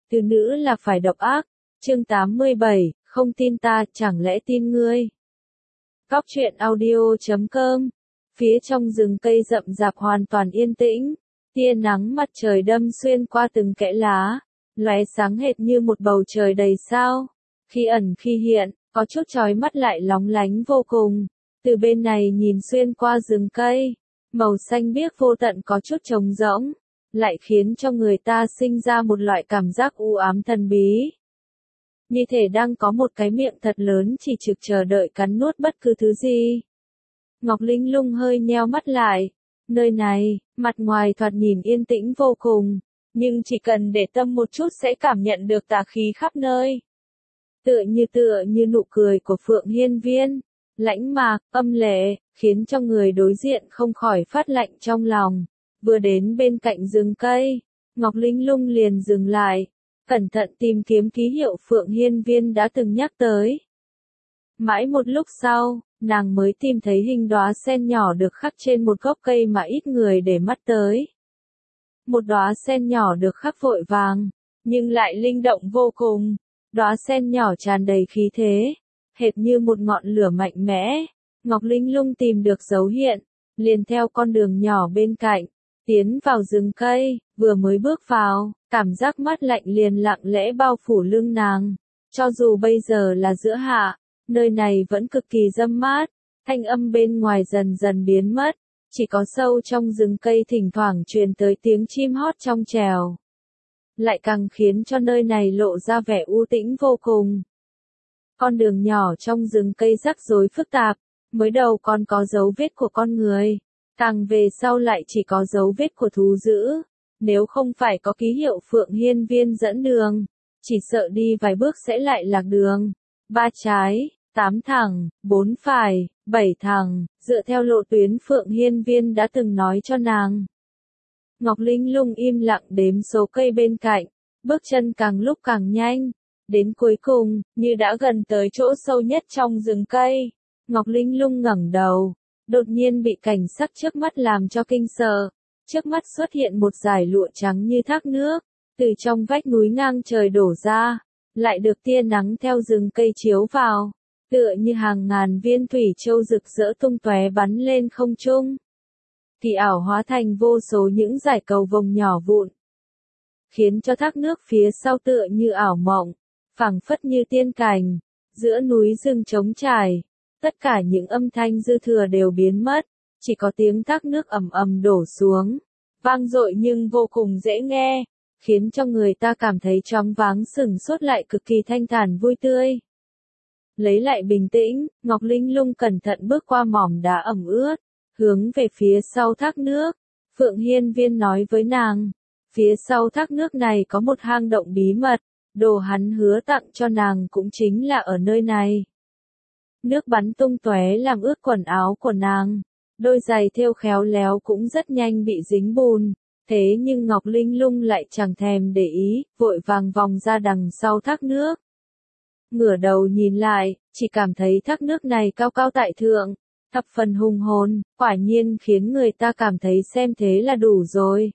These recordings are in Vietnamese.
từ nữ là phải độc ác. Chương 87, không tin ta, chẳng lẽ tin ngươi. Góc truyện audio.com. Phía trong rừng cây rậm rạp hoàn toàn yên tĩnh, tia nắng mặt trời đâm xuyên qua từng kẽ lá, lóe sáng hệt như một bầu trời đầy sao, khi ẩn khi hiện, có chút chói mắt lại lóng lánh vô cùng. Từ bên này nhìn xuyên qua rừng cây, màu xanh biếc vô tận có chút trống rỗng, lại khiến cho người ta sinh ra một loại cảm giác u ám thần bí. Như thể đang có một cái miệng thật lớn chỉ trực chờ đợi cắn nuốt bất cứ thứ gì. Ngọc Linh Lung hơi nheo mắt lại. Nơi này, mặt ngoài thoạt nhìn yên tĩnh vô cùng, nhưng chỉ cần để tâm một chút sẽ cảm nhận được tà khí khắp nơi. Tựa như nụ cười của Phượng Hiên Viên, lãnh mạc, âm lệ, khiến cho người đối diện không khỏi phát lạnh trong lòng. Vừa đến bên cạnh rừng cây, Ngọc Linh Lung liền dừng lại, cẩn thận tìm kiếm ký hiệu Phượng Hiên Viên đã từng nhắc tới. Mãi một lúc sau, nàng mới tìm thấy hình đóa sen nhỏ được khắc trên một gốc cây mà ít người để mắt tới. Một đóa sen nhỏ được khắc vội vàng, nhưng lại linh động vô cùng. Đóa sen nhỏ tràn đầy khí thế, hệt như một ngọn lửa mạnh mẽ. Ngọc Linh Lung tìm được dấu hiện, liền theo con đường nhỏ bên cạnh, tiến vào rừng cây. Vừa mới bước vào, cảm giác mát lạnh liền lặng lẽ bao phủ lưng nàng. Cho dù bây giờ là giữa hạ, nơi này vẫn cực kỳ râm mát, thanh âm bên ngoài dần dần biến mất, chỉ có sâu trong rừng cây thỉnh thoảng truyền tới tiếng chim hót trong trèo. Lại càng khiến cho nơi này lộ ra vẻ u tĩnh vô cùng. Con đường nhỏ trong rừng cây rắc rối phức tạp, mới đầu còn có dấu vết của con người, càng về sau lại chỉ có dấu vết của thú dữ. Nếu không phải có ký hiệu Phượng Hiên Viên dẫn đường, chỉ sợ đi vài bước sẽ lại lạc đường. 3 trái, 8 thẳng, 4 phải, 7 thẳng, dựa theo lộ tuyến Phượng Hiên Viên đã từng nói cho nàng. Ngọc Linh Lung im lặng đếm số cây bên cạnh, bước chân càng lúc càng nhanh, đến cuối cùng, như đã gần tới chỗ sâu nhất trong rừng cây. Ngọc Linh Lung ngẩng đầu, đột nhiên bị cảnh sắc trước mắt làm cho kinh sợ. Trước mắt xuất hiện một dải lụa trắng như thác nước, từ trong vách núi ngang trời đổ ra, lại được tia nắng theo rừng cây chiếu vào, tựa như hàng ngàn viên thủy châu rực rỡ tung tóe bắn lên không trung. Thì ảo hóa thành vô số những dải cầu vồng nhỏ vụn, khiến cho thác nước phía sau tựa như ảo mộng, phảng phất như tiên cảnh, giữa núi rừng trống trải, tất cả những âm thanh dư thừa đều biến mất, chỉ có tiếng thác nước ầm ầm đổ xuống, vang dội nhưng vô cùng dễ nghe, khiến cho người ta cảm thấy choáng váng sửng sốt lại cực kỳ thanh thản vui tươi. Lấy lại bình tĩnh, Ngọc Linh Lung cẩn thận bước qua mỏm đá ẩm ướt, hướng về phía sau thác nước. Phượng Hiên Viên nói với nàng, phía sau thác nước này có một hang động bí mật, đồ hắn hứa tặng cho nàng cũng chính là ở nơi này. Nước bắn tung tóe làm ướt quần áo của nàng, đôi giày thêu khéo léo cũng rất nhanh bị dính bùn, thế nhưng Ngọc Linh Lung lại chẳng thèm để ý, vội vàng vòng ra đằng sau thác nước. Ngửa đầu nhìn lại, chỉ cảm thấy thác nước này cao cao tại thượng, thập phần hùng hồn, quả nhiên khiến người ta cảm thấy xem thế là đủ rồi.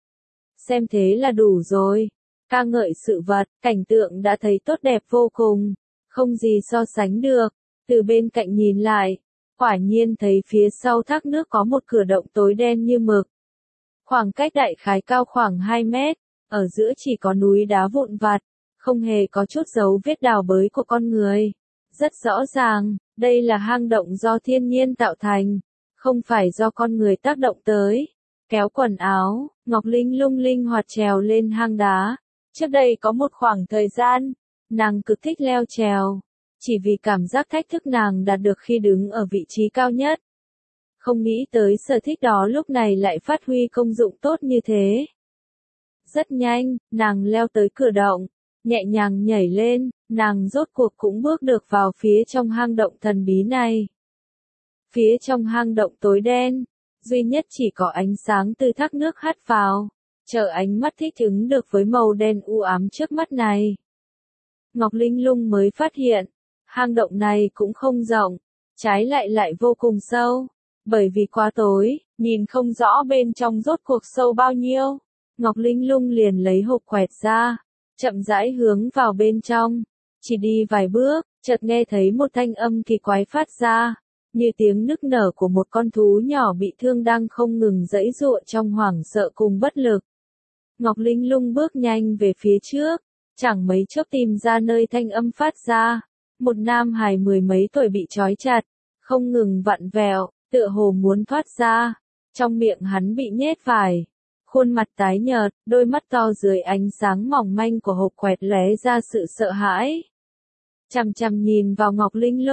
Xem thế là đủ rồi, ca ngợi sự vật, cảnh tượng đã thấy tốt đẹp vô cùng, không gì so sánh được. Từ bên cạnh nhìn lại, quả nhiên thấy phía sau thác nước có một cửa động tối đen như mực. Khoảng cách đại khái cao khoảng 2 mét, ở giữa chỉ có núi đá vụn vặt, không hề có chút dấu vết đào bới của con người. Rất rõ ràng, đây là hang động do thiên nhiên tạo thành, không phải do con người tác động tới. Kéo quần áo, Ngọc Linh Lung linh hoạt trèo lên hang đá. Trước đây có một khoảng thời gian, nàng cực thích leo trèo, chỉ vì cảm giác thách thức nàng đạt được khi đứng ở vị trí cao nhất. Không nghĩ tới sở thích đó lúc này lại phát huy công dụng tốt như thế. Rất nhanh, nàng leo tới cửa động, nhẹ nhàng nhảy lên, nàng rốt cuộc cũng bước được vào phía trong hang động thần bí này. Phía trong hang động tối đen, duy nhất chỉ có ánh sáng từ thác nước hắt vào, chờ ánh mắt thích ứng được với màu đen u ám trước mắt này. Ngọc Linh Lung mới phát hiện, hang động này cũng không rộng, trái lại vô cùng sâu, bởi vì quá tối, nhìn không rõ bên trong rốt cuộc sâu bao nhiêu. Ngọc Linh Lung liền lấy hộp quẹt ra, chậm rãi hướng vào bên trong. Chỉ đi vài bước, chợt nghe thấy một thanh âm kỳ quái phát ra, như tiếng nức nở của một con thú nhỏ bị thương đang không ngừng giãy giụa trong hoảng sợ cùng bất lực. Ngọc Linh Lung bước nhanh về phía trước, chẳng mấy chốc tìm ra nơi thanh âm phát ra. Một nam hài mười mấy tuổi bị trói chặt, không ngừng vặn vẹo, tựa hồ muốn thoát ra. Trong miệng hắn bị nhét vải, khuôn mặt tái nhợt, đôi mắt to dưới ánh sáng mỏng manh của hộp quẹt lóe ra sự sợ hãi. Chằm chằm nhìn vào Ngọc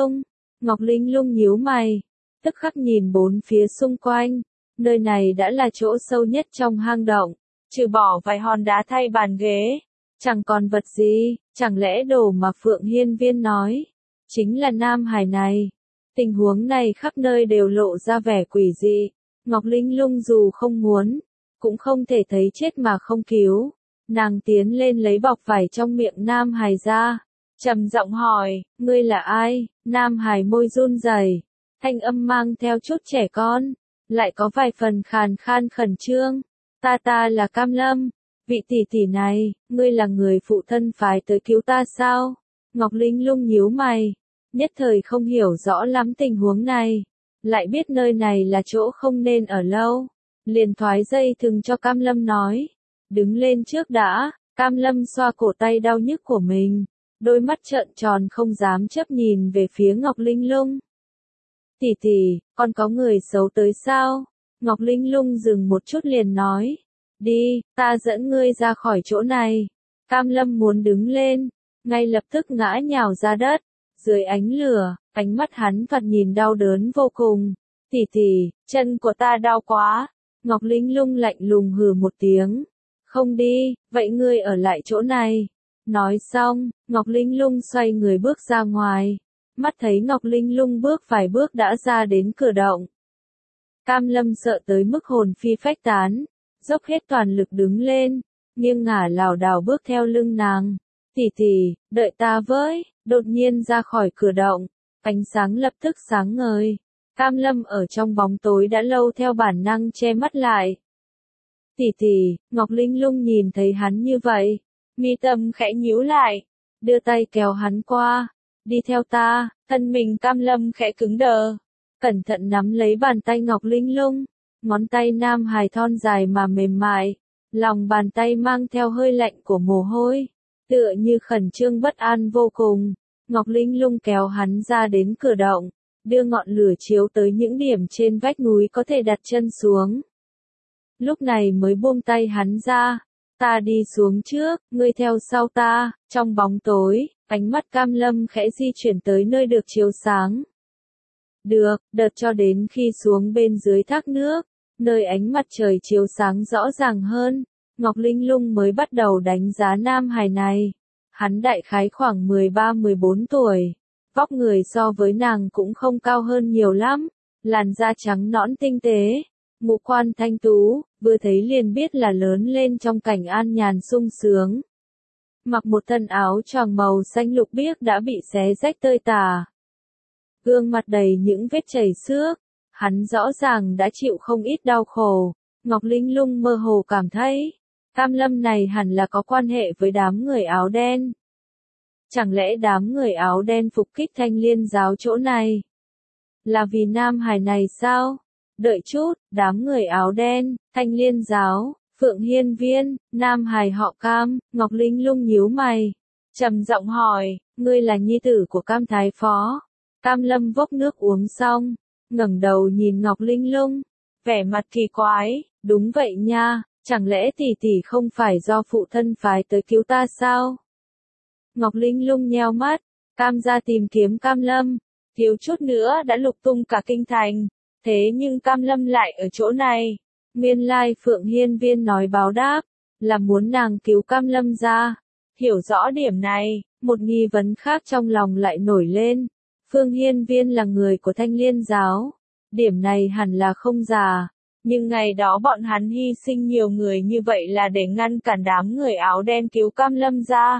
Linh Lung nhíu mày, tức khắc nhìn bốn phía xung quanh. Nơi này đã là chỗ sâu nhất trong hang động, trừ bỏ vài hòn đá thay bàn ghế, chẳng còn vật gì. Chẳng lẽ đồ mà Phượng Hiên Viên nói chính là nam hài này? Tình huống này khắp nơi đều lộ ra vẻ quỷ dị. Ngọc Linh Lung dù không muốn, cũng không thể thấy chết mà không cứu. Nàng tiến lên lấy bọc vải trong miệng nam hài ra, trầm giọng hỏi, ngươi là ai? Nam hài môi run rẩy, thanh âm mang theo chút trẻ con, lại có vài phần khàn khan khẩn trương. Ta là Cam Lâm, vị tỷ tỷ này, ngươi là người phụ thân phái tới cứu ta sao? Ngọc Linh Lung nhíu mày, nhất thời không hiểu rõ lắm tình huống này, lại biết nơi này là chỗ không nên ở lâu, liền thoái dây thừng cho Cam Lâm nói, đứng lên trước đã. Cam Lâm xoa cổ tay đau nhức của mình, đôi mắt trợn tròn không dám chớp nhìn về phía Ngọc Linh Lung. Tỷ tỷ, còn có người xấu tới sao? Ngọc Linh Lung dừng một chút liền nói, đi, ta dẫn ngươi ra khỏi chỗ này. Cam Lâm muốn đứng lên, ngay lập tức ngã nhào ra đất, dưới ánh lửa, ánh mắt hắn thoạt nhìn đau đớn vô cùng. Tỷ tỷ, chân của ta đau quá. Ngọc Linh Lung lạnh lùng hừ một tiếng, không đi, vậy ngươi ở lại chỗ này. Nói xong, Ngọc Linh Lung xoay người bước ra ngoài, mắt thấy Ngọc Linh Lung bước vài bước đã ra đến cửa động. Cam Lâm sợ tới mức hồn phi phách tán, dốc hết toàn lực đứng lên, nghiêng ngả lảo đảo bước theo lưng nàng. Tỷ tỷ, đợi ta với. Đột nhiên ra khỏi cửa động, ánh sáng lập tức sáng ngời. Cam Lâm ở trong bóng tối đã lâu theo bản năng che mắt lại. Tỷ tỷ, Ngọc Linh Lung nhìn thấy hắn như vậy, mi tâm khẽ nhíu lại, đưa tay kéo hắn qua, đi theo ta. Thân mình Cam Lâm khẽ cứng đờ, cẩn thận nắm lấy bàn tay Ngọc Linh Lung, ngón tay nam hài thon dài mà mềm mại, lòng bàn tay mang theo hơi lạnh của mồ hôi, tựa như khẩn trương bất an vô cùng. Ngọc Linh Lung kéo hắn ra đến cửa động, đưa ngọn lửa chiếu tới những điểm trên vách núi có thể đặt chân xuống. Lúc này mới buông tay hắn ra, ta đi xuống trước, ngươi theo sau ta. Trong bóng tối, ánh mắt Cam Lâm khẽ di chuyển tới nơi được chiếu sáng. Được, đợt cho đến khi xuống bên dưới thác nước, nơi ánh mặt trời chiếu sáng rõ ràng hơn, Ngọc Linh Lung mới bắt đầu đánh giá nam hài này. Hắn đại khái khoảng 13-14 tuổi, vóc người so với nàng cũng không cao hơn nhiều lắm, làn da trắng nõn tinh tế, ngũ quan thanh tú, vừa thấy liền biết là lớn lên trong cảnh an nhàn sung sướng. Mặc một thân áo choàng màu xanh lục biếc đã bị xé rách tơi tả, gương mặt đầy những vết chảy xước, hắn rõ ràng đã chịu không ít đau khổ. Ngọc Linh Lung mơ hồ cảm thấy, Cam Lâm này hẳn là có quan hệ với đám người áo đen. Chẳng lẽ đám người áo đen phục kích Thanh Liên giáo chỗ này là vì nam hài này sao? Đợi chút, đám người áo đen, Thanh Liên giáo, Phượng Hiên Viên, nam hài họ Cam. Ngọc Linh Lung nhíu mày, trầm giọng hỏi, ngươi là nhi tử của Cam Thái Phó? Cam Lâm vốc nước uống xong, ngẩng đầu nhìn Ngọc Linh Lung, vẻ mặt kỳ quái, đúng vậy nha, chẳng lẽ tỷ tỷ không phải do phụ thân phái tới cứu ta sao? Ngọc Linh Lung nheo mắt, Cam gia tìm kiếm Cam Lâm, thiếu chút nữa đã lục tung cả kinh thành, thế nhưng Cam Lâm lại ở chỗ này. Nguyên lai Phượng Hiên Viên nói báo đáp, là muốn nàng cứu Cam Lâm ra. Hiểu rõ điểm này, một nghi vấn khác trong lòng lại nổi lên. Phượng Hiên Viên là người của Thanh Liên giáo, điểm này hẳn là không giả. Nhưng ngày đó bọn hắn hy sinh nhiều người như vậy là để ngăn cản đám người áo đen cứu Cam Lâm ra.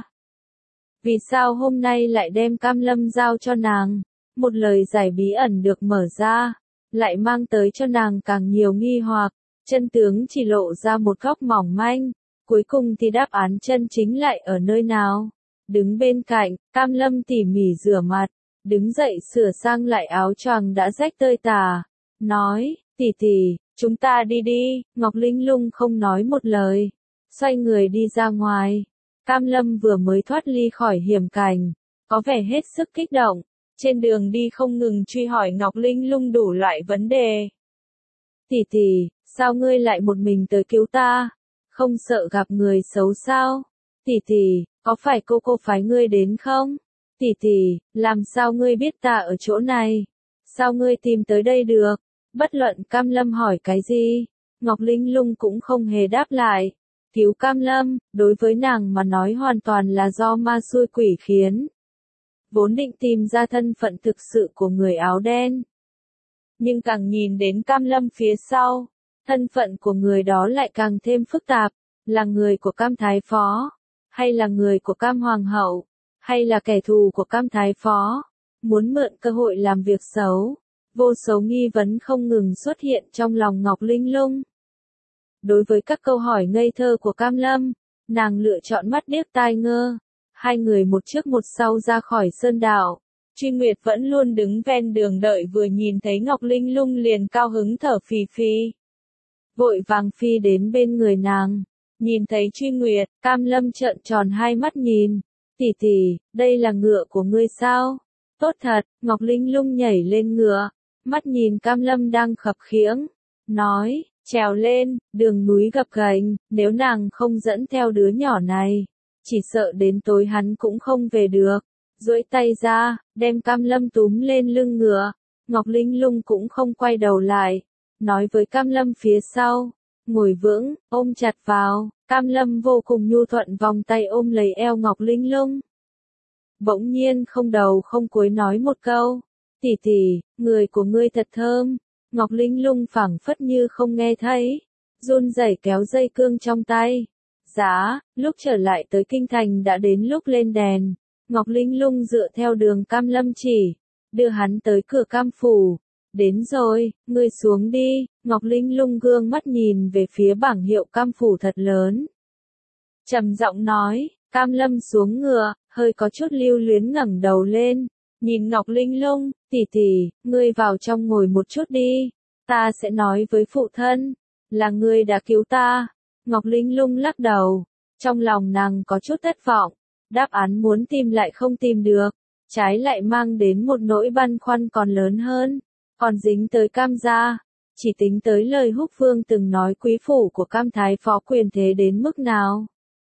Vì sao hôm nay lại đem Cam Lâm giao cho nàng? Một lời giải bí ẩn được mở ra, lại mang tới cho nàng càng nhiều nghi hoặc, chân tướng chỉ lộ ra một góc mỏng manh. Cuối cùng thì đáp án chân chính lại ở nơi nào? Đứng bên cạnh, Cam Lâm tỉ mỉ rửa mặt, đứng dậy sửa sang lại áo choàng đã rách tơi tả, nói, tỷ tỷ, chúng ta đi đi. Ngọc Linh Lung không nói một lời, xoay người đi ra ngoài. Cam Lâm vừa mới thoát ly khỏi hiểm cảnh, có vẻ hết sức kích động, trên đường đi không ngừng truy hỏi Ngọc Linh Lung đủ loại vấn đề. Tỷ tỷ, sao ngươi lại một mình tới cứu ta? Không sợ gặp người xấu sao? Tỷ tỷ, có phải cô phái ngươi đến không? Tỷ tỷ, làm sao ngươi biết ta ở chỗ này? Sao ngươi tìm tới đây được? Bất luận Cam Lâm hỏi cái gì, Ngọc Linh Lung cũng không hề đáp lại. Cứu Cam Lâm, đối với nàng mà nói hoàn toàn là do ma xui quỷ khiến. Vốn định tìm ra thân phận thực sự của người áo đen. Nhưng càng nhìn đến Cam Lâm phía sau, thân phận của người đó lại càng thêm phức tạp, là người của Cam Thái Phó, hay là người của Cam Hoàng hậu, hay là kẻ thù của Cam Thái Phó, muốn mượn cơ hội làm việc xấu. Vô số nghi vấn không ngừng xuất hiện trong lòng Ngọc Linh Lung. Đối với các câu hỏi ngây thơ của Cam Lâm, nàng lựa chọn mắt điếc tai ngơ. Hai người một trước một sau ra khỏi sơn đạo. Truy Nguyệt vẫn luôn đứng ven đường đợi, vừa nhìn thấy Ngọc Linh Lung liền cao hứng thở phì phì. Vội vàng phi đến bên người nàng. Nhìn thấy Truy Nguyệt, Cam Lâm trợn tròn hai mắt nhìn. Tỷ tỷ, đây là ngựa của ngươi sao? Tốt thật. Ngọc Linh Lung nhảy lên ngựa, mắt nhìn Cam Lâm đang khập khiễng, nói, trèo lên, đường núi gập ghềnh, nếu nàng không dẫn theo đứa nhỏ này, chỉ sợ đến tối hắn cũng không về được. Duỗi tay ra, đem Cam Lâm túm lên lưng ngựa. Ngọc Linh Lung cũng không quay đầu lại, nói với Cam Lâm phía sau, ngồi vững, ôm chặt vào. Cam Lâm vô cùng nhu thuận vòng tay ôm lấy eo Ngọc Linh Lung. Bỗng nhiên không đầu không cuối nói một câu, tỷ tỷ, người của ngươi thật thơm. Ngọc Linh Lung phảng phất như không nghe thấy, run rẩy kéo dây cương trong tay. Giá, lúc trở lại tới kinh thành đã đến lúc lên đèn. Ngọc Linh Lung dựa theo đường Cam Lâm chỉ, đưa hắn tới cửa Cam phủ. Đến rồi, ngươi xuống đi. Ngọc Linh Lung gương mắt nhìn về phía bảng hiệu Cam phủ thật lớn, trầm giọng nói. Cam Lâm xuống ngựa, hơi có chút lưu luyến ngẩng đầu lên, nhìn Ngọc Linh Lung, tỷ tỷ, ngươi vào trong ngồi một chút đi, ta sẽ nói với phụ thân, là ngươi đã cứu ta. Ngọc Linh Lung lắc đầu, trong lòng nàng có chút thất vọng, đáp án muốn tìm lại không tìm được, trái lại mang đến một nỗi băn khoăn còn lớn hơn, còn dính tới Cam gia, chỉ tính tới lời Húc Vương từng nói quý phủ của Cam Thái Phó quyền thế đến mức nào.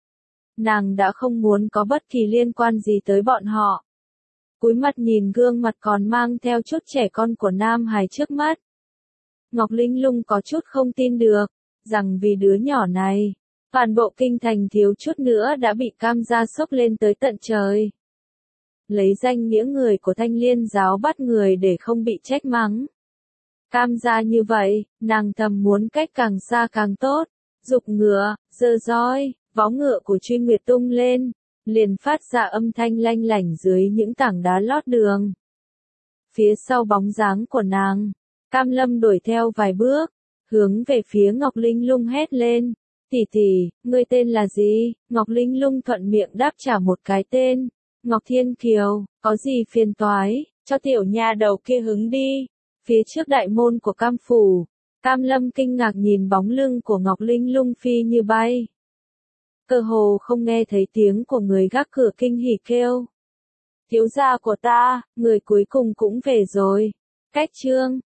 Nàng đã không muốn có bất kỳ liên quan gì tới bọn họ. Cúi mặt nhìn gương mặt còn mang theo chút trẻ con của Nam Hải trước mắt. Ngọc Linh Lung có chút không tin được, rằng vì đứa nhỏ này, toàn bộ kinh thành thiếu chút nữa đã bị Cam gia xốc lên tới tận trời. Lấy danh nghĩa người của Thanh Liên giáo bắt người để không bị trách mắng. Cam gia như vậy, nàng thầm muốn cách càng xa càng tốt, giục ngựa, giơ roi. Vó ngựa của Truy Nguyệt tung lên, liền phát ra âm thanh lanh lảnh dưới những tảng đá lót đường. Phía sau bóng dáng của nàng, Cam Lâm đuổi theo vài bước, hướng về phía Ngọc Linh Lung hét lên, tỷ tỷ, ngươi tên là gì? Ngọc Linh Lung thuận miệng đáp trả một cái tên, Ngọc Thiên Kiều, có gì phiền toái, cho tiểu nha đầu kia hứng đi. Phía trước đại môn của Cam phủ, Cam Lâm kinh ngạc nhìn bóng lưng của Ngọc Linh Lung phi như bay. Cơ hồ không nghe thấy tiếng của người gác cửa kinh hỉ kêu. Thiếu gia của ta, người cuối cùng cũng về rồi. Cách chương